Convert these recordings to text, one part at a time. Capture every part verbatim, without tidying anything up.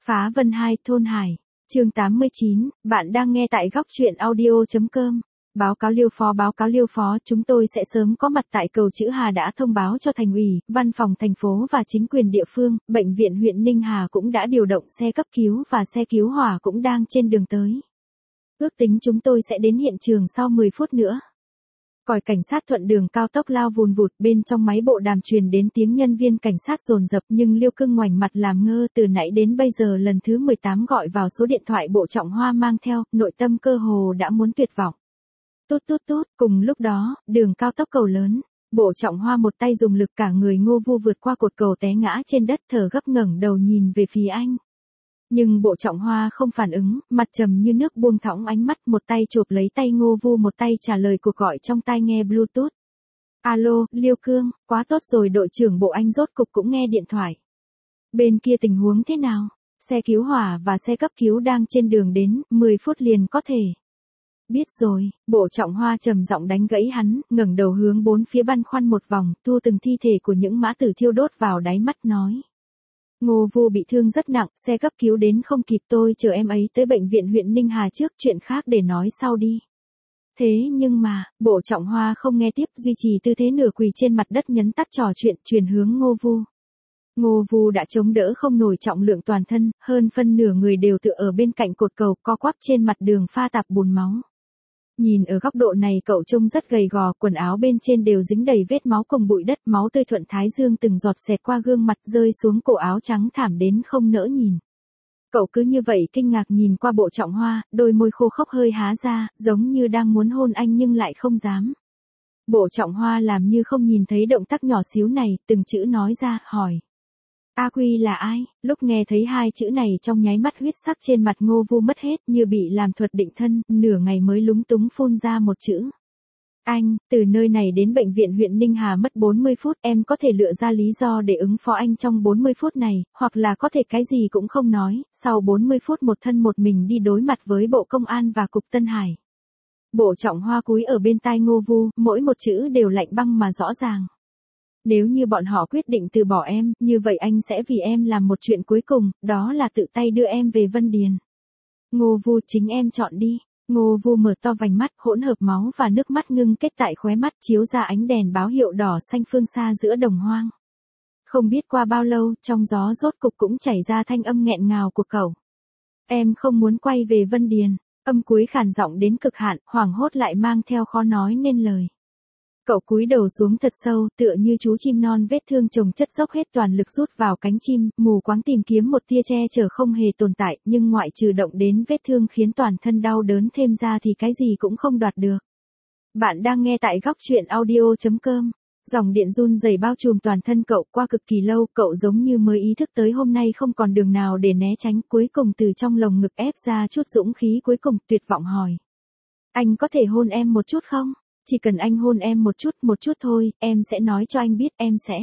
Phá Vân hai Thôn Hải, chương tám mươi chín, bạn đang nghe tại góc truyện audio.com. Báo cáo Liêu Phó báo cáo Liêu Phó, chúng tôi sẽ sớm có mặt tại cầu Chữ Hà đã thông báo cho thành ủy, văn phòng thành phố và chính quyền địa phương, bệnh viện huyện Ninh Hà cũng đã điều động xe cấp cứu và xe cứu hỏa cũng đang trên đường tới. Ước tính chúng tôi sẽ đến hiện trường sau mười phút nữa. Còi cảnh sát thuận đường cao tốc lao vùn vụt, bên trong máy bộ đàm truyền đến tiếng nhân viên cảnh sát dồn dập, nhưng Liêu Cưng ngoảnh mặt làm ngơ, từ nãy đến bây giờ lần thứ mười tám gọi vào số điện thoại Bộ Trọng Hoa mang theo, nội tâm cơ hồ đã muốn tuyệt vọng. Tốt tốt tốt, cùng lúc đó, đường cao tốc cầu lớn, Bộ Trọng Hoa một tay dùng lực, cả người Ngô Vu vượt qua cột cầu té ngã trên đất, thở gấp ngẩng đầu nhìn về phía anh. Nhưng Bộ Trọng Hoa không phản ứng, mặt trầm như nước, buông thõng ánh mắt, một tay chộp lấy tay Ngô Vu, một tay trả lời cuộc gọi trong tai nghe Bluetooth. Alo, Liêu Cương, quá tốt rồi, đội trưởng Bộ anh rốt cục cũng nghe điện thoại. Bên kia tình huống thế nào? Xe cứu hỏa và xe cấp cứu đang trên đường đến, mười phút liền có thể. Biết rồi, Bộ Trọng Hoa trầm giọng đánh gãy hắn, ngẩng đầu hướng bốn phía băn khoăn một vòng, thu từng thi thể của những mã tử thiêu đốt vào đáy mắt nói. Ngô Vu bị thương rất nặng, xe cấp cứu đến không kịp, tôi chờ em ấy tới bệnh viện huyện Ninh Hà trước, chuyện khác để nói sau đi. Thế nhưng mà, Bộ Trọng Hoa không nghe tiếp, duy trì tư thế nửa quỳ trên mặt đất, nhấn tắt trò chuyện, truyền hướng Ngô Vu. Ngô Vu đã chống đỡ không nổi trọng lượng toàn thân, hơn phân nửa người đều tựa ở bên cạnh cột cầu, co quắp trên mặt đường pha tạp bùn máu. Nhìn ở góc độ này cậu trông rất gầy gò, quần áo bên trên đều dính đầy vết máu cùng bụi đất, máu tươi thuận thái dương từng giọt xẹt qua gương mặt rơi xuống cổ áo trắng thảm đến không nỡ nhìn. Cậu cứ như vậy kinh ngạc nhìn qua Bộ Trọng Hoa, đôi môi khô khốc hơi há ra, giống như đang muốn hôn anh nhưng lại không dám. Bộ Trọng Hoa làm như không nhìn thấy động tác nhỏ xíu này, từng chữ nói ra, hỏi. A Quy là ai? Lúc nghe thấy hai chữ này trong nháy mắt huyết sắc trên mặt Ngô Vu mất hết, như bị làm thuật định thân, nửa ngày mới lúng túng phun ra một chữ. Anh, từ nơi này đến bệnh viện huyện Ninh Hà mất bốn mươi phút, em có thể lựa ra lý do để ứng phó anh trong bốn mươi phút này, hoặc là có thể cái gì cũng không nói, sau bốn mươi phút một thân một mình đi đối mặt với Bộ Công an và Cục Tân Hải. Bộ Trọng Hoa cúi ở bên tai Ngô Vu, mỗi một chữ đều lạnh băng mà rõ ràng. Nếu như bọn họ quyết định từ bỏ em, như vậy anh sẽ vì em làm một chuyện cuối cùng, đó là tự tay đưa em về Vân Điền. Ngô Vu, chính em chọn đi. Ngô Vu mở to vành mắt, hỗn hợp máu và nước mắt ngưng kết tại khóe mắt, chiếu ra ánh đèn báo hiệu đỏ xanh phương xa giữa đồng hoang. Không biết qua bao lâu, trong gió rốt cục cũng chảy ra thanh âm nghẹn ngào của cậu. Em không muốn quay về Vân Điền. Âm cuối khàn giọng đến cực hạn, hoảng hốt lại mang theo khó nói nên lời. Cậu cúi đầu xuống thật sâu, tựa như chú chim non vết thương chồng chất dốc hết toàn lực rút vào cánh chim, mù quáng tìm kiếm một tia che chở không hề tồn tại, nhưng ngoại trừ động đến vết thương khiến toàn thân đau đớn thêm ra thì cái gì cũng không đoạt được. Bạn đang nghe tại góc truyện audio.com. Dòng điện run rẩy bao trùm toàn thân cậu, qua cực kỳ lâu, cậu giống như mới ý thức tới hôm nay không còn đường nào để né tránh, cuối cùng từ trong lồng ngực ép ra chút dũng khí cuối cùng, tuyệt vọng hỏi. Anh có thể hôn em một chút không? Chỉ cần anh hôn em một chút, một chút thôi, em sẽ nói cho anh biết, em sẽ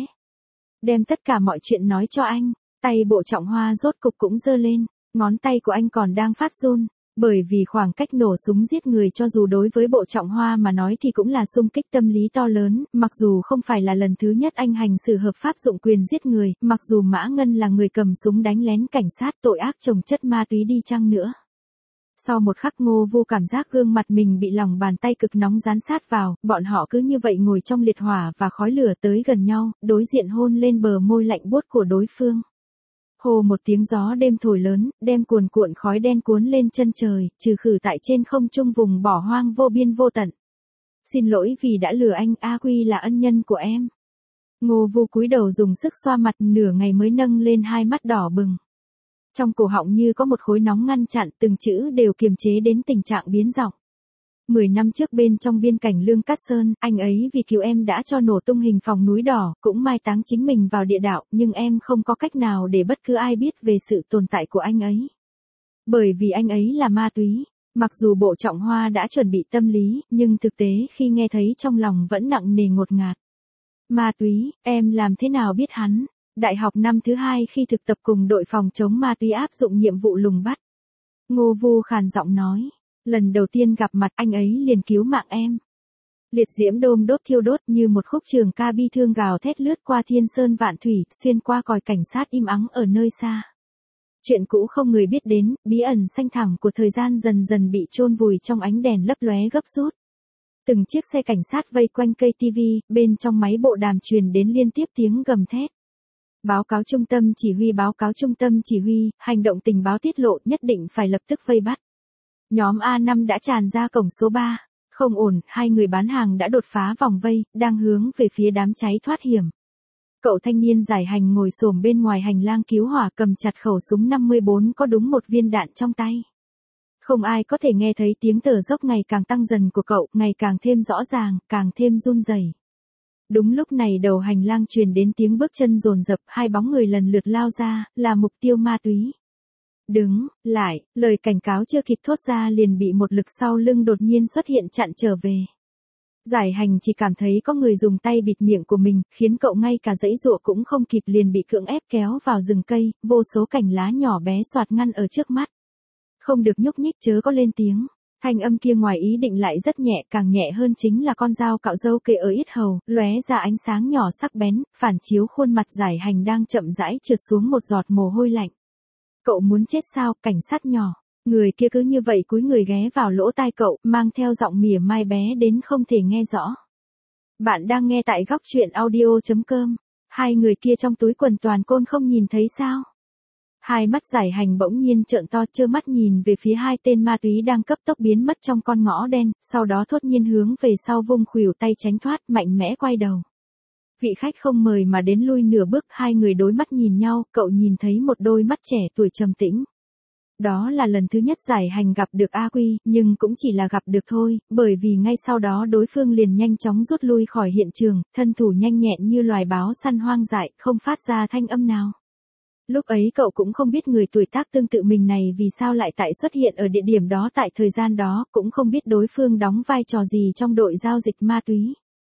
đem tất cả mọi chuyện nói cho anh. Tay Bộ Trọng Hoa rốt cục cũng giơ lên, ngón tay của anh còn đang phát run, bởi vì khoảng cách nổ súng giết người cho dù đối với Bộ Trọng Hoa mà nói thì cũng là xung kích tâm lý to lớn, mặc dù không phải là lần thứ nhất anh hành xử hợp pháp dụng quyền giết người, mặc dù Mã Ngân là người cầm súng đánh lén cảnh sát, tội ác chồng chất ma túy đi chăng nữa. Sau một khắc Ngô Vu cảm giác gương mặt mình bị lòng bàn tay cực nóng dán sát vào, bọn họ cứ như vậy ngồi trong liệt hỏa và khói lửa tới gần nhau, đối diện hôn lên bờ môi lạnh buốt của đối phương. Hồ một tiếng gió đêm thổi lớn, đem cuồn cuộn khói đen cuốn lên chân trời, trừ khử tại trên không trung vùng bỏ hoang vô biên vô tận. Xin lỗi vì đã lừa anh, A Quy là ân nhân của em. Ngô Vu cúi đầu dùng sức xoa mặt, nửa ngày mới nâng lên hai mắt đỏ bừng. Trong cổ họng như có một khối nóng ngăn chặn, từng chữ đều kiềm chế đến tình trạng biến giọng. Mười năm trước bên trong biên cảnh Lương Cát Sơn, anh ấy vì cứu em đã cho nổ tung hình phòng núi đỏ, cũng mai táng chính mình vào địa đạo, nhưng em không có cách nào để bất cứ ai biết về sự tồn tại của anh ấy. Bởi vì anh ấy là ma túy. Mặc dù Bộ Trọng Hoa đã chuẩn bị tâm lý, nhưng thực tế khi nghe thấy trong lòng vẫn nặng nề ngột ngạt. Ma túy, em làm thế nào biết hắn? Đại học năm thứ hai khi thực tập cùng đội phòng chống ma túy áp dụng nhiệm vụ lùng bắt. Ngô Vu khàn giọng nói, lần đầu tiên gặp mặt anh ấy liền cứu mạng em. Liệt diễm đôm đốt thiêu đốt như một khúc trường ca bi thương gào thét lướt qua thiên sơn vạn thủy, xuyên qua còi cảnh sát im ắng ở nơi xa. chuyện cũ không người biết đến, bí ẩn xanh thẳm của thời gian dần dần bị chôn vùi trong ánh đèn lấp lóe gấp rút. Từng chiếc xe cảnh sát vây quanh cây ti vi, bên trong máy bộ đàm truyền đến liên tiếp tiếng gầm thét. Báo cáo trung tâm chỉ huy, báo cáo trung tâm chỉ huy, hành động tình báo tiết lộ, nhất định phải lập tức vây bắt. Nhóm A năm đã tràn ra cổng số ba. Không ổn, hai người bán hàng đã đột phá vòng vây, đang hướng về phía đám cháy thoát hiểm. Cậu thanh niên giải hành ngồi xổm bên ngoài hành lang cứu hỏa, cầm chặt khẩu súng năm mươi bốn có đúng một viên đạn trong tay. Không ai có thể nghe thấy tiếng thở dốc ngày càng tăng dần của cậu, ngày càng thêm rõ ràng, càng thêm run rẩy. Đúng lúc này đầu hành lang truyền đến tiếng bước chân dồn dập, hai bóng người lần lượt lao ra, là mục tiêu ma túy. Đứng lại, lời cảnh cáo chưa kịp thốt ra liền bị một lực sau lưng đột nhiên xuất hiện chặn trở về. Giải hành chỉ cảm thấy có người dùng tay bịt miệng của mình, khiến cậu ngay cả giãy giụa cũng không kịp, liền bị cưỡng ép kéo vào rừng cây, vô số cành lá nhỏ bé xoạt ngăn ở trước mắt. Không được nhúc nhích, chớ có lên tiếng. Thanh âm kia ngoài ý định lại rất nhẹ, càng nhẹ hơn chính là con dao cạo râu kề ở yết hầu, lóe ra ánh sáng nhỏ sắc bén, phản chiếu khuôn mặt giải hành đang chậm rãi trượt xuống một giọt mồ hôi lạnh. Cậu muốn chết sao, cảnh sát nhỏ? Người kia cứ như vậy cúi người ghé vào lỗ tai cậu, mang theo giọng mỉa mai bé đến không thể nghe rõ. Bạn đang nghe tại góc truyện audio chấm com. Hai người kia trong túi quần toàn côn không nhìn thấy sao? Hai mắt giải hành bỗng nhiên trợn to, trơ mắt nhìn về phía hai tên ma túy đang cấp tốc biến mất trong con ngõ đen, sau đó thốt nhiên hướng về sau vung khuỷu tay tránh thoát, mạnh mẽ quay đầu. Vị khách không mời mà đến lui nửa bước, hai người đối mắt nhìn nhau, cậu nhìn thấy một đôi mắt trẻ tuổi trầm tĩnh. Đó là lần thứ nhất giải hành gặp được A Quy, nhưng cũng chỉ là gặp được thôi, bởi vì ngay sau đó đối phương liền nhanh chóng rút lui khỏi hiện trường, thân thủ nhanh nhẹn như loài báo săn hoang dại, không phát ra thanh âm nào. Lúc ấy cậu cũng không biết người tuổi tác tương tự mình này vì sao lại tại xuất hiện ở địa điểm đó tại thời gian đó, cũng không biết đối phương đóng vai trò gì trong đội giao dịch ma túy.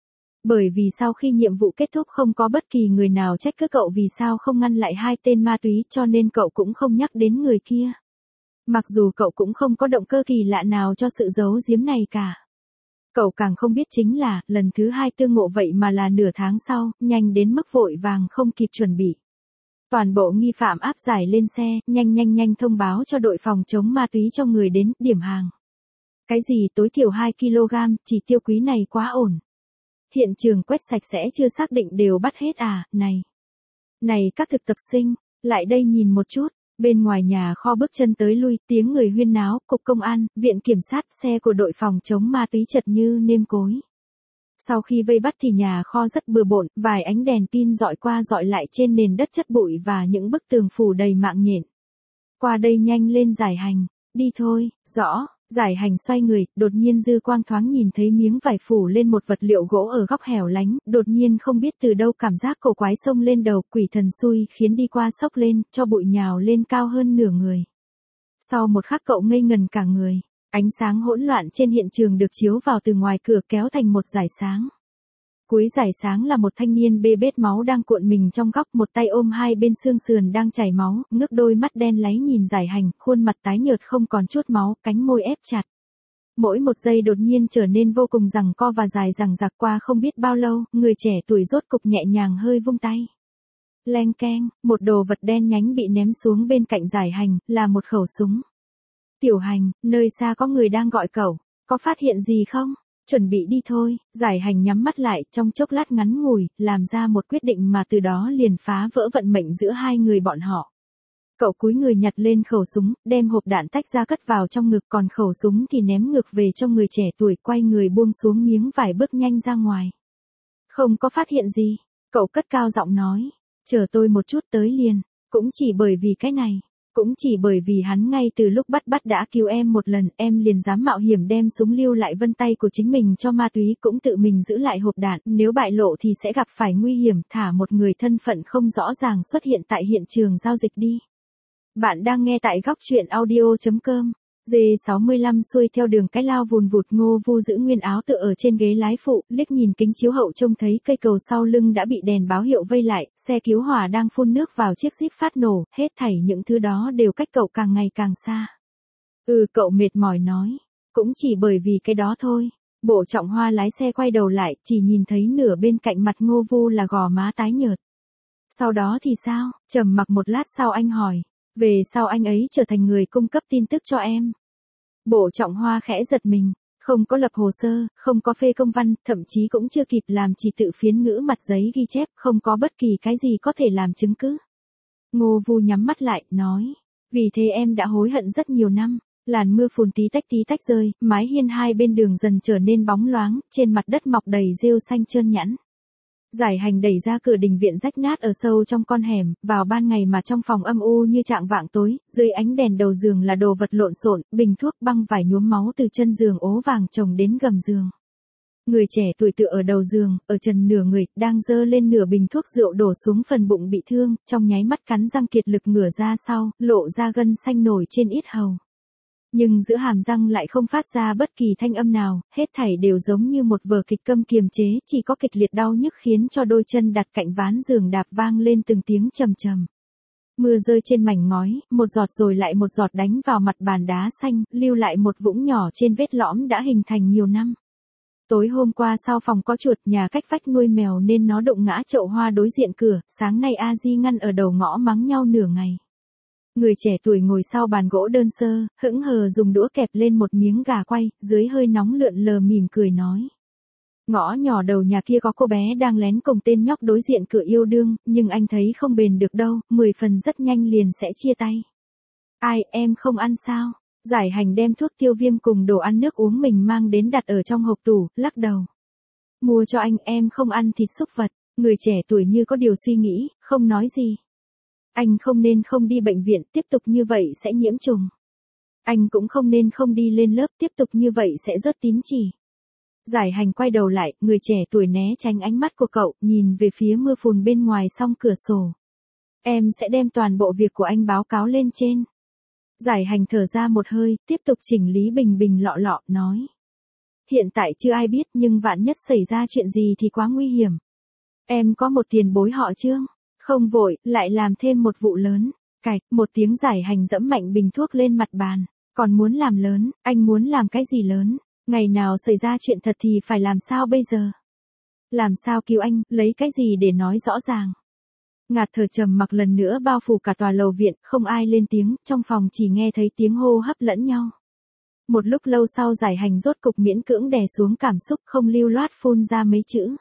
Bởi vì sau khi nhiệm vụ kết thúc không có bất kỳ người nào trách cứ cậu vì sao không ngăn lại hai tên ma túy, cho nên cậu cũng không nhắc đến người kia. Mặc dù cậu cũng không có động cơ kỳ lạ nào cho sự giấu giếm này cả. Cậu càng không biết chính là, lần thứ hai tương ngộ vậy mà là nửa tháng sau, nhanh đến mức vội vàng không kịp chuẩn bị. Toàn bộ nghi phạm áp giải lên xe, nhanh nhanh nhanh thông báo cho đội phòng chống ma túy cho người đến, điểm hàng. Cái gì tối thiểu hai ki lô gam, chỉ tiêu quý này quá ổn. Hiện trường quét sạch sẽ chưa xác định đều bắt hết à, này. Này các thực tập sinh, lại đây nhìn một chút. Bên ngoài nhà kho bước chân tới lui, tiếng người huyên náo, cục công an, viện kiểm sát, xe của đội phòng chống ma túy chật như nêm cối. Sau khi vây bắt thì nhà kho rất bừa bộn, vài ánh đèn pin dọi qua dọi lại trên nền đất chất bụi và những bức tường phủ đầy mạng nhện. Qua đây nhanh lên giải hành, đi thôi, rõ. Giải hành xoay người, đột nhiên dư quang thoáng nhìn thấy miếng vải phủ lên một vật liệu gỗ ở góc hẻo lánh, đột nhiên không biết từ đâu cảm giác cổ quái xông lên đầu, quỷ thần xui khiến đi qua sốc lên, cho bụi nhào lên cao hơn nửa người. Sau một khắc cậu ngây ngần cả người, ánh sáng hỗn loạn trên hiện trường được chiếu vào từ ngoài cửa kéo thành một dải sáng. Cuối dải sáng là một thanh niên bê bết máu đang cuộn mình trong góc, một tay ôm hai bên xương sườn đang chảy máu, ngước đôi mắt đen láy nhìn giải hành, khuôn mặt tái nhợt không còn chút máu, cánh môi ép chặt. Mỗi một giây đột nhiên trở nên vô cùng giằng co và dài dằng dặc, qua không biết bao lâu, người trẻ tuổi rốt cục nhẹ nhàng hơi vung tay. Leng keng, một đồ vật đen nhánh bị ném xuống bên cạnh giải hành, là một khẩu súng. Tiểu hành, nơi xa có người đang gọi cậu, có phát hiện gì không? Chuẩn bị đi thôi, giải hành nhắm mắt lại, trong chốc lát ngắn ngủi, làm ra một quyết định mà từ đó liền phá vỡ vận mệnh giữa hai người bọn họ. Cậu cúi người nhặt lên khẩu súng, đem hộp đạn tách ra cất vào trong ngực, còn khẩu súng thì ném ngược về cho người trẻ tuổi, quay người buông xuống miếng vải bước nhanh ra ngoài. Không có phát hiện gì, cậu cất cao giọng nói, chờ tôi một chút tới liền, cũng chỉ bởi vì cái này. Cũng chỉ bởi vì hắn ngay từ lúc bắt bắt đã cứu em một lần, em liền dám mạo hiểm đem súng lưu lại vân tay của chính mình cho ma túy, cũng tự mình giữ lại hộp đạn, nếu bại lộ thì sẽ gặp phải nguy hiểm, thả một người thân phận không rõ ràng xuất hiện tại hiện trường giao dịch đi. Bạn đang nghe tại góc truyện audio chấm com. G sáu mươi lăm xuôi theo đường cái lao vùn vụt, Ngô Vu giữ nguyên áo tựa ở trên ghế lái phụ, liếc nhìn kính chiếu hậu trông thấy cây cầu sau lưng đã bị đèn báo hiệu vây lại, xe cứu hỏa đang phun nước vào chiếc Jeep phát nổ, hết thảy những thứ đó đều cách cậu càng ngày càng xa. Ừ, cậu mệt mỏi nói, cũng chỉ bởi vì cái đó thôi. Bộ Trọng Hoa lái xe quay đầu lại, chỉ nhìn thấy nửa bên cạnh mặt Ngô Vu là gò má tái nhợt. Sau đó thì sao? Trầm mặc một lát sau anh hỏi, Về sau anh ấy trở thành người cung cấp tin tức cho em. Bộ Trọng Hoa khẽ giật mình, không có lập hồ sơ, không có phê công văn, thậm chí cũng chưa kịp làm chỉ tự phiến ngữ mặt giấy ghi chép, không có bất kỳ cái gì có thể làm chứng cứ. Ngô Vu nhắm mắt lại, nói, vì thế em đã hối hận rất nhiều năm. Làn mưa phùn tí tách tí tách rơi, mái hiên hai bên đường dần trở nên bóng loáng, trên mặt đất mọc đầy rêu xanh trơn nhẵn. Giải Hành đẩy ra cửa đình viện rách nát ở sâu trong con hẻm, vào ban ngày mà trong phòng âm u như trạng vạng tối, dưới ánh đèn đầu giường là đồ vật lộn xộn, bình thuốc, băng vải nhuốm máu từ chân giường ố vàng chồng đến gầm giường. Người trẻ tuổi tựa ở đầu giường, ở trần nửa người, đang dơ lên nửa bình thuốc rượu đổ xuống phần bụng bị thương, trong nháy mắt cắn răng kiệt lực ngửa ra sau, lộ ra gân xanh nổi trên yết hầu. Nhưng giữa hàm răng lại không phát ra bất kỳ thanh âm nào, hết thảy đều giống như một vở kịch câm kiềm chế, chỉ có kịch liệt đau nhức khiến cho đôi chân đặt cạnh ván giường đạp vang lên từng tiếng trầm trầm. Mưa rơi trên mảnh ngói, một giọt rồi lại một giọt đánh vào mặt bàn đá xanh, lưu lại một vũng nhỏ trên vết lõm đã hình thành nhiều năm. Tối hôm qua sau phòng có chuột, nhà cách vách nuôi mèo nên nó đụng ngã chậu hoa đối diện cửa, sáng nay A Di ngăn ở đầu ngõ mắng nhau nửa ngày. Người trẻ tuổi ngồi sau bàn gỗ đơn sơ, hững hờ dùng đũa kẹp lên một miếng gà quay, dưới hơi nóng lượn lờ mỉm cười nói. Ngõ nhỏ đầu nhà kia có cô bé đang lén cùng tên nhóc đối diện cửa yêu đương, nhưng anh thấy không bền được đâu, mười phần rất nhanh liền sẽ chia tay. Ai, em không ăn sao? Giải Hành đem thuốc tiêu viêm cùng đồ ăn nước uống mình mang đến đặt ở trong hộp tủ, lắc đầu. Mua cho anh, em không ăn thịt súc vật. Người trẻ tuổi như có điều suy nghĩ, không nói gì. Anh không nên không đi bệnh viện, tiếp tục như vậy sẽ nhiễm trùng. Anh cũng không nên không đi lên lớp, tiếp tục như vậy sẽ rớt tín chỉ. Giải Hành quay đầu lại, người trẻ tuổi né tránh ánh mắt của cậu, nhìn về phía mưa phùn bên ngoài song cửa sổ. Em sẽ đem toàn bộ việc của anh báo cáo lên trên. Giải Hành thở ra một hơi, tiếp tục chỉnh lý bình bình lọ lọ, nói. Hiện tại chưa ai biết, nhưng vạn nhất xảy ra chuyện gì thì quá nguy hiểm. Em có một tiền bối họ Trương. Không vội, lại làm thêm một vụ lớn. Cạch, một tiếng. Giải Hành dẫm mạnh bình thuốc lên mặt bàn. Còn muốn làm lớn, anh muốn làm cái gì lớn? Ngày nào xảy ra chuyện thật thì phải làm sao bây giờ? Làm sao cứu anh, lấy cái gì để nói rõ ràng? Ngạt thở trầm mặc lần nữa bao phủ cả tòa lầu viện, không ai lên tiếng, trong phòng chỉ nghe thấy tiếng hô hấp lẫn nhau. Một lúc lâu sau Giải Hành rốt cục miễn cưỡng đè xuống cảm xúc, không lưu loát phun ra mấy chữ.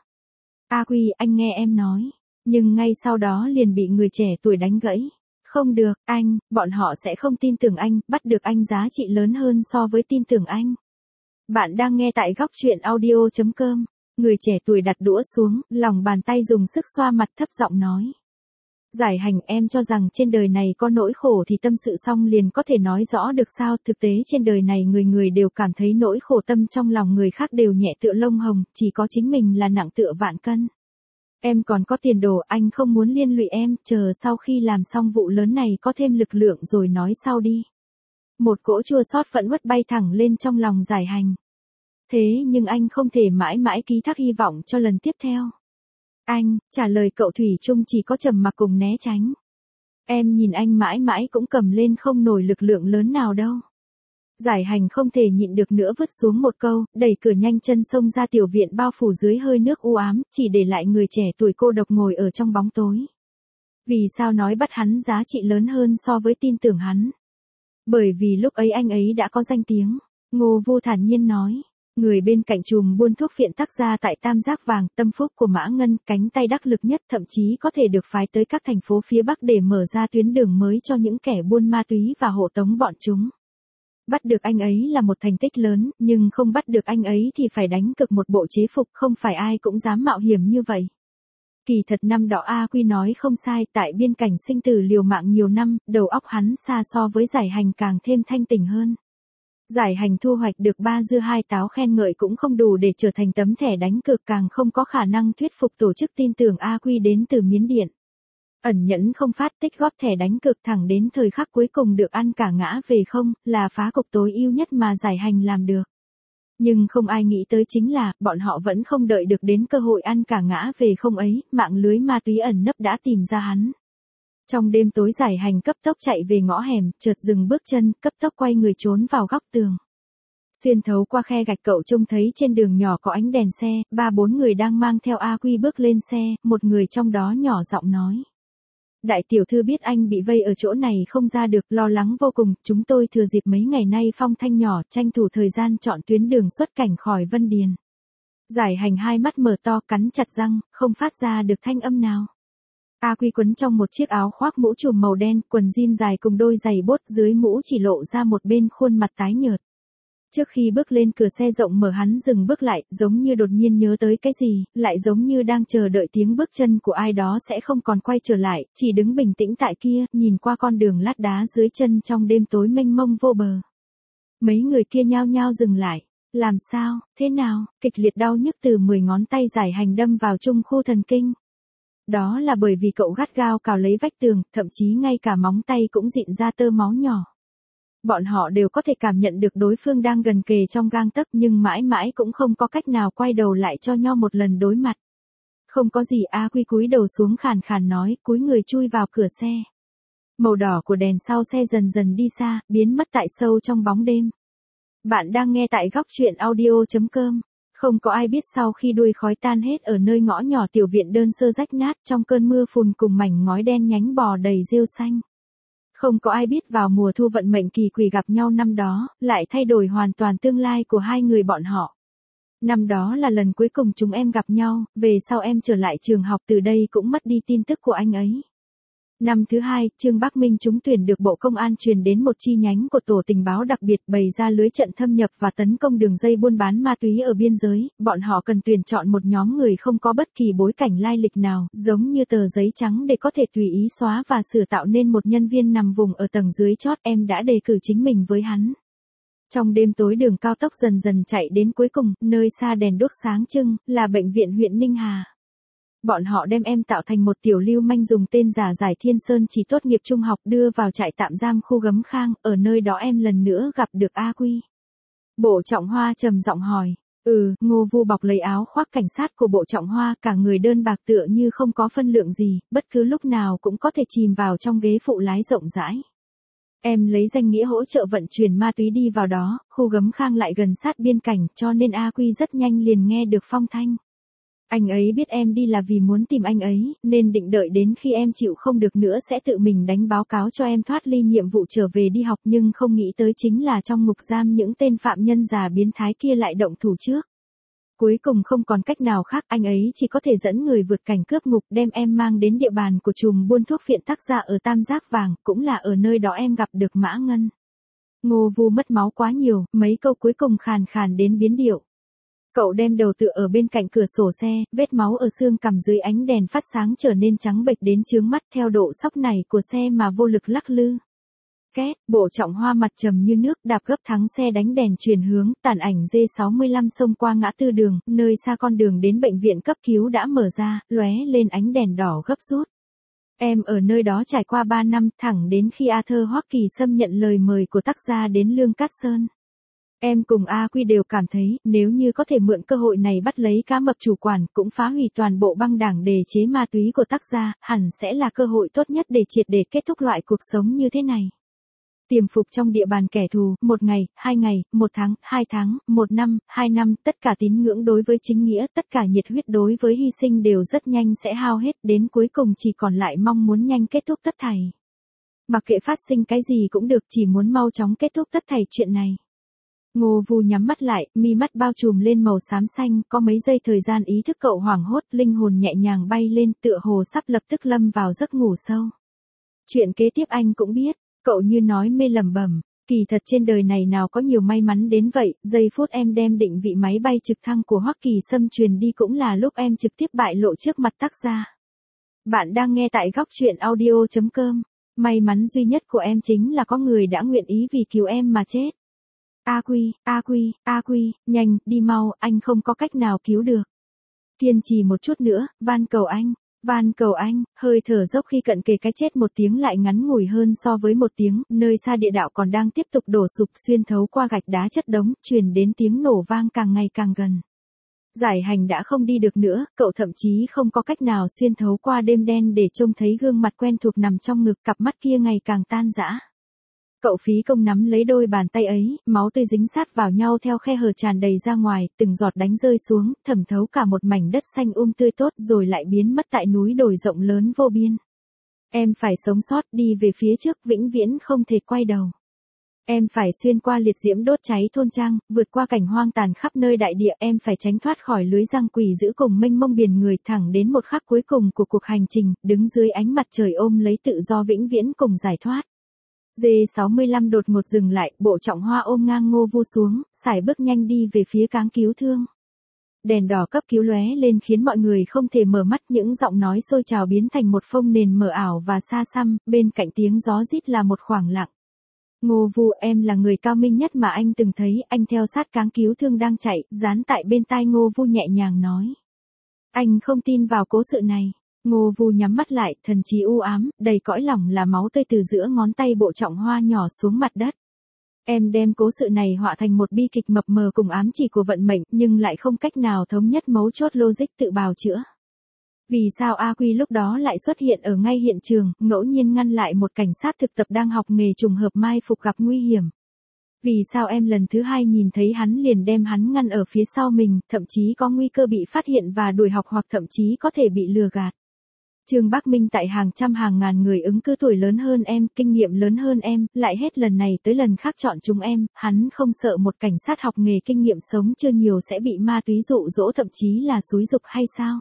A Quy, anh nghe em nói. Nhưng ngay sau đó liền bị người trẻ tuổi đánh gãy. Không được, anh, bọn họ sẽ không tin tưởng anh, bắt được anh giá trị lớn hơn so với tin tưởng anh. Bạn đang nghe tại góc truyện audio chấm com. Người trẻ tuổi đặt đũa xuống, lòng bàn tay dùng sức xoa mặt, thấp giọng nói. Giải Hành, em cho rằng trên đời này có nỗi khổ thì tâm sự xong liền có thể nói rõ được sao? Thực tế trên đời này người người đều cảm thấy nỗi khổ tâm trong lòng người khác đều nhẹ tựa lông hồng, chỉ có chính mình là nặng tựa vạn cân. Em còn có tiền đồ, anh không muốn liên lụy em, chờ sau khi làm xong vụ lớn này có thêm lực lượng rồi nói sau đi. Một cỗ chua xót phẫn uất bay thẳng lên trong lòng Giải Hành. Thế nhưng anh không thể mãi mãi ký thác hy vọng cho lần tiếp theo. Anh, trả lời cậu thủy chung chỉ có trầm mặc cùng né tránh. Em nhìn anh mãi mãi cũng cầm lên không nổi lực lượng lớn nào đâu. Giải Hành không thể nhịn được nữa vứt xuống một câu, đẩy cửa nhanh chân xông ra tiểu viện bao phủ dưới hơi nước u ám, chỉ để lại người trẻ tuổi cô độc ngồi ở trong bóng tối. Vì sao nói bắt hắn giá trị lớn hơn so với tin tưởng hắn? Bởi vì lúc ấy anh ấy đã có danh tiếng. Ngô Vu thản nhiên nói. Người bên cạnh chùm buôn thuốc phiện tác gia tại Tam Giác Vàng, tâm phúc của Mã Ngân, cánh tay đắc lực nhất, thậm chí có thể được phái tới các thành phố phía Bắc để mở ra tuyến đường mới cho những kẻ buôn ma túy và hộ tống bọn chúng. Bắt được anh ấy là một thành tích lớn, nhưng không bắt được anh ấy thì phải đánh cực một bộ chế phục, không phải ai cũng dám mạo hiểm như vậy. Kỳ thật năm đó A Quy nói không sai, tại biên cảnh sinh tử liều mạng nhiều năm, đầu óc hắn xa so với Giải Hành càng thêm thanh tỉnh hơn. Giải Hành thu hoạch được ba dưa hai táo khen ngợi cũng không đủ để trở thành tấm thẻ đánh cược, càng không có khả năng thuyết phục tổ chức tin tưởng A Quy đến từ Miến Điện. Ẩn nhẫn không phát, tích góp thẻ đánh cược thẳng đến thời khắc cuối cùng được ăn cả ngã về không, là phá cục tối ưu nhất mà Giải Hành làm được. Nhưng không ai nghĩ tới chính là, bọn họ vẫn không đợi được đến cơ hội ăn cả ngã về không ấy, mạng lưới ma túy ẩn nấp đã tìm ra hắn. Trong đêm tối Giải Hành cấp tốc chạy về ngõ hẻm, chợt dừng bước chân, cấp tốc quay người trốn vào góc tường. Xuyên thấu qua khe gạch cậu trông thấy trên đường nhỏ có ánh đèn xe, ba bốn người đang mang theo A Quy bước lên xe, một người trong đó nhỏ giọng nói. Đại tiểu thư biết anh bị vây ở chỗ này không ra được, lo lắng vô cùng, chúng tôi thừa dịp mấy ngày nay phong thanh nhỏ, tranh thủ thời gian chọn tuyến đường xuất cảnh khỏi Vân Điền. Giải Hành hai mắt mở to, cắn chặt răng, không phát ra được thanh âm nào. A Quy quấn trong một chiếc áo khoác mũ trùm màu đen, quần jean dài cùng đôi giày bốt, dưới mũ chỉ lộ ra một bên khuôn mặt tái nhợt. Trước khi bước lên cửa xe rộng mở, hắn dừng bước lại, giống như đột nhiên nhớ tới cái gì, lại giống như đang chờ đợi tiếng bước chân của ai đó sẽ không còn quay trở lại, chỉ đứng bình tĩnh tại kia, nhìn qua con đường lát đá dưới chân trong đêm tối mênh mông vô bờ. Mấy người kia nhao nhao dừng lại. Làm sao, thế nào? Kịch liệt đau nhức từ mười ngón tay Giải Hành đâm vào trung khu thần kinh. Đó là bởi vì cậu gắt gao cào lấy vách tường, thậm chí ngay cả móng tay cũng dịn ra tơ máu nhỏ. Bọn họ đều có thể cảm nhận được đối phương đang gần kề trong gang tấc, nhưng mãi mãi cũng không có cách nào quay đầu lại cho nhau một lần đối mặt. Không có gì. A Quy cúi đầu xuống khàn khàn nói, cúi người chui vào cửa xe. Màu đỏ của đèn sau xe dần dần đi xa, biến mất tại sâu trong bóng đêm. Bạn đang nghe tại góc truyện audio chấm com. Không có ai biết sau khi đuôi khói tan hết ở nơi ngõ nhỏ tiểu viện đơn sơ rách nát trong cơn mưa phùn cùng mảnh ngói đen nhánh bò đầy rêu xanh. Không có ai biết vào mùa thu vận mệnh kỳ quỷ gặp nhau năm đó, lại thay đổi hoàn toàn tương lai của hai người bọn họ. Năm đó là lần cuối cùng chúng em gặp nhau, về sau em trở lại trường học, từ đây cũng mất đi tin tức của anh ấy. Năm thứ hai, Trương Bắc Minh trúng tuyển được Bộ Công an truyền đến một chi nhánh của tổ tình báo đặc biệt bày ra lưới trận thâm nhập và tấn công đường dây buôn bán ma túy ở biên giới. Bọn họ cần tuyển chọn một nhóm người không có bất kỳ bối cảnh lai lịch nào, giống như tờ giấy trắng để có thể tùy ý xóa và sửa tạo nên một nhân viên nằm vùng ở tầng dưới chót. Em đã đề cử chính mình với hắn. Trong đêm tối đường cao tốc dần dần chạy đến cuối cùng, nơi xa đèn đuốc sáng trưng, là bệnh viện huyện Ninh Hà. Bọn họ đem em tạo thành một tiểu lưu manh dùng tên giả Giải Thiên Sơn chỉ tốt nghiệp trung học đưa vào trại tạm giam khu Gấm Khang, ở nơi đó em lần nữa gặp được A Quy. Bộ Trọng Hoa trầm giọng hỏi. Ừ, Ngô Vu bọc lấy áo khoác cảnh sát của Bộ Trọng Hoa, cả người đơn bạc tựa như không có phân lượng gì, bất cứ lúc nào cũng có thể chìm vào trong ghế phụ lái rộng rãi. Em lấy danh nghĩa hỗ trợ vận chuyển ma túy đi vào đó, khu Gấm Khang lại gần sát biên cảnh, cho nên A Quy rất nhanh liền nghe được phong thanh. Anh ấy biết em đi là vì muốn tìm anh ấy, nên định đợi đến khi em chịu không được nữa sẽ tự mình đánh báo cáo cho em thoát ly nhiệm vụ trở về đi học, nhưng không nghĩ tới chính là trong ngục giam những tên phạm nhân già biến thái kia lại động thủ trước. Cuối cùng không còn cách nào khác, anh ấy chỉ có thể dẫn người vượt cảnh cướp ngục đem em mang đến địa bàn của chùm buôn thuốc phiện Tắc Gia ở Tam Giác Vàng, cũng là ở nơi đó em gặp được Mã Ngân. Ngô Vu mất máu quá nhiều, mấy câu cuối cùng khàn khàn đến biến điệu. Cậu đem đầu tựa ở bên cạnh cửa sổ xe, vết máu ở xương cằm dưới ánh đèn phát sáng trở nên trắng bệch đến chướng mắt theo độ sóc này của xe mà vô lực lắc lư. Két, Bộ Trọng Hoa mặt trầm như nước đạp gấp thắng xe đánh đèn chuyển hướng, tàn ảnh D sáu mươi lăm xông qua ngã tư đường, nơi xa con đường đến bệnh viện cấp cứu đã mở ra, lóe lên ánh đèn đỏ gấp rút. Em ở nơi đó trải qua ba năm, thẳng đến khi Arthur Hoắc Kỳ Sâm nhận lời mời của Tắc Gia đến Lương Cát Sơn. Em cùng A Quy đều cảm thấy, nếu như có thể mượn cơ hội này bắt lấy cá mập chủ quản, cũng phá hủy toàn bộ băng đảng đề chế ma túy của Tắc Gia, hẳn sẽ là cơ hội tốt nhất để triệt để kết thúc loại cuộc sống như thế này. Tiềm phục trong địa bàn kẻ thù, một ngày, hai ngày, một tháng, hai tháng, một năm, hai năm, tất cả tín ngưỡng đối với chính nghĩa, tất cả nhiệt huyết đối với hy sinh đều rất nhanh sẽ hao hết, đến cuối cùng chỉ còn lại mong muốn nhanh kết thúc tất thảy. Mặc kệ phát sinh cái gì cũng được, chỉ muốn mau chóng kết thúc tất thảy chuyện này. Ngô Vu nhắm mắt lại, mi mắt bao trùm lên màu xám xanh, có mấy giây thời gian ý thức cậu hoảng hốt, linh hồn nhẹ nhàng bay lên, tựa hồ sắp lập tức lâm vào giấc ngủ sâu. Chuyện kế tiếp anh cũng biết, cậu như nói mê lẩm bẩm, kỳ thật trên đời này nào có nhiều may mắn đến vậy, giây phút em đem định vị máy bay trực thăng của Hoắc Kỳ Sâm truyền đi cũng là lúc em trực tiếp bại lộ trước mặt Tắc Gia. Bạn đang nghe tại góc truyện audio chấm com, may mắn duy nhất của em chính là có người đã nguyện ý vì cứu em mà chết. A Quy, A Quy, A Quy, nhanh, đi mau, anh không có cách nào cứu được. Kiên trì một chút nữa, van cầu anh, van cầu anh, hơi thở dốc khi cận kề cái chết một tiếng lại ngắn ngủi hơn so với một tiếng, nơi xa địa đạo còn đang tiếp tục đổ sụp xuyên thấu qua gạch đá chất đống, truyền đến tiếng nổ vang càng ngày càng gần. Giải Hành đã không đi được nữa, cậu thậm chí không có cách nào xuyên thấu qua đêm đen để trông thấy gương mặt quen thuộc nằm trong ngực, cặp mắt kia ngày càng tan rã. Cậu phí công nắm lấy đôi bàn tay ấy, máu tươi dính sát vào nhau theo khe hở tràn đầy ra ngoài, từng giọt đánh rơi xuống, thẩm thấu cả một mảnh đất xanh um tươi tốt rồi lại biến mất tại núi đồi rộng lớn vô biên. Em phải sống sót, đi về phía trước, vĩnh viễn không thể quay đầu. Em phải xuyên qua liệt diễm đốt cháy thôn trang, vượt qua cảnh hoang tàn khắp nơi đại địa, em phải tránh thoát khỏi lưới giăng quỷ dữ cùng mênh mông biển người, thẳng đến một khắc cuối cùng của cuộc hành trình, đứng dưới ánh mặt trời ôm lấy tự do vĩnh viễn cùng giải thoát. D sáu mươi lăm đột ngột dừng lại, Bộ Trọng Hoa ôm ngang Ngô Vu xuống, sải bước nhanh đi về phía cáng cứu thương. Đèn đỏ cấp cứu lóe lên khiến mọi người không thể mở mắt, những giọng nói sôi trào biến thành một phông nền mờ ảo và xa xăm, bên cạnh tiếng gió rít là một khoảng lặng. Ngô Vu, em là người cao minh nhất mà anh từng thấy, anh theo sát cáng cứu thương đang chạy, dán tại bên tai Ngô Vu nhẹ nhàng nói. Anh không tin vào cố sự này. Ngô Vu nhắm mắt lại, thần trí u ám, đầy cõi lòng là máu tươi từ giữa ngón tay Bộ Trọng Hoa nhỏ xuống mặt đất. Em đem cố sự này họa thành một bi kịch mập mờ cùng ám chỉ của vận mệnh, nhưng lại không cách nào thống nhất mấu chốt logic tự bào chữa. Vì sao A Quy lúc đó lại xuất hiện ở ngay hiện trường, ngẫu nhiên ngăn lại một cảnh sát thực tập đang học nghề trùng hợp mai phục gặp nguy hiểm? Vì sao em lần thứ hai nhìn thấy hắn liền đem hắn ngăn ở phía sau mình, thậm chí có nguy cơ bị phát hiện và đuổi học hoặc thậm chí có thể bị lừa gạt? Trương Bắc Minh tại hàng trăm hàng ngàn người ứng cử tuổi lớn hơn em, kinh nghiệm lớn hơn em, lại hết lần này tới lần khác chọn chúng em, hắn không sợ một cảnh sát học nghề kinh nghiệm sống chưa nhiều sẽ bị ma túy dụ dỗ thậm chí là xúi giục hay sao?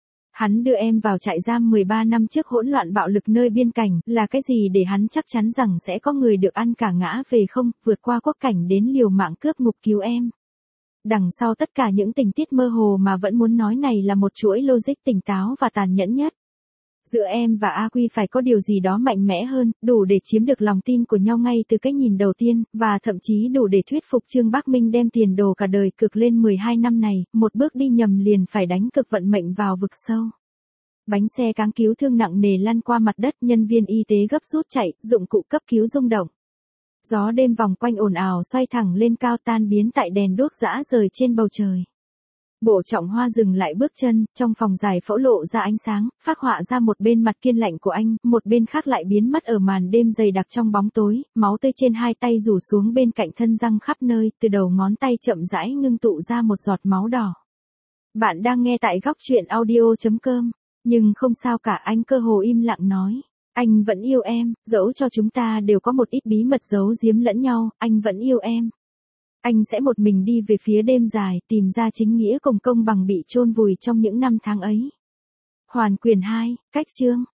Hắn đưa em vào trại giam mười ba năm trước hỗn loạn bạo lực nơi biên cảnh, là cái gì để hắn chắc chắn rằng sẽ có người được ăn cả ngã về không, vượt qua quốc cảnh đến liều mạng cướp ngục cứu em? Đằng sau tất cả những tình tiết mơ hồ mà vẫn muốn nói này là một chuỗi logic tỉnh táo và tàn nhẫn nhất. Giữa em và A Quy phải có điều gì đó mạnh mẽ hơn, đủ để chiếm được lòng tin của nhau ngay từ cái nhìn đầu tiên, và thậm chí đủ để thuyết phục Trương Bắc Minh đem tiền đồ cả đời cược lên mười hai năm này, một bước đi nhầm liền phải đánh cực vận mệnh vào vực sâu. Bánh xe cáng cứu thương nặng nề lăn qua mặt đất, nhân viên y tế gấp rút chạy, dụng cụ cấp cứu rung động. Gió đêm vòng quanh ồn ào xoay thẳng lên cao tan biến tại đèn đuốc rã rời trên bầu trời. Bộ Trọng Hoa dừng lại bước chân, trong phòng giải phẫu lộ ra ánh sáng, phác họa ra một bên mặt kiên lạnh của anh, một bên khác lại biến mất ở màn đêm dày đặc trong bóng tối, máu tươi trên hai tay rủ xuống bên cạnh thân răng khắp nơi, từ đầu ngón tay chậm rãi ngưng tụ ra một giọt máu đỏ. Bạn đang nghe tại góc truyện audio chấm com, nhưng không sao cả, anh cơ hồ im lặng nói. Anh vẫn yêu em, dẫu cho chúng ta đều có một ít bí mật giấu giếm lẫn nhau, anh vẫn yêu em. Anh sẽ một mình đi về phía đêm dài, tìm ra chính nghĩa cùng công bằng bị chôn vùi trong những năm tháng ấy. Hoàn Quyền hai, cách chương.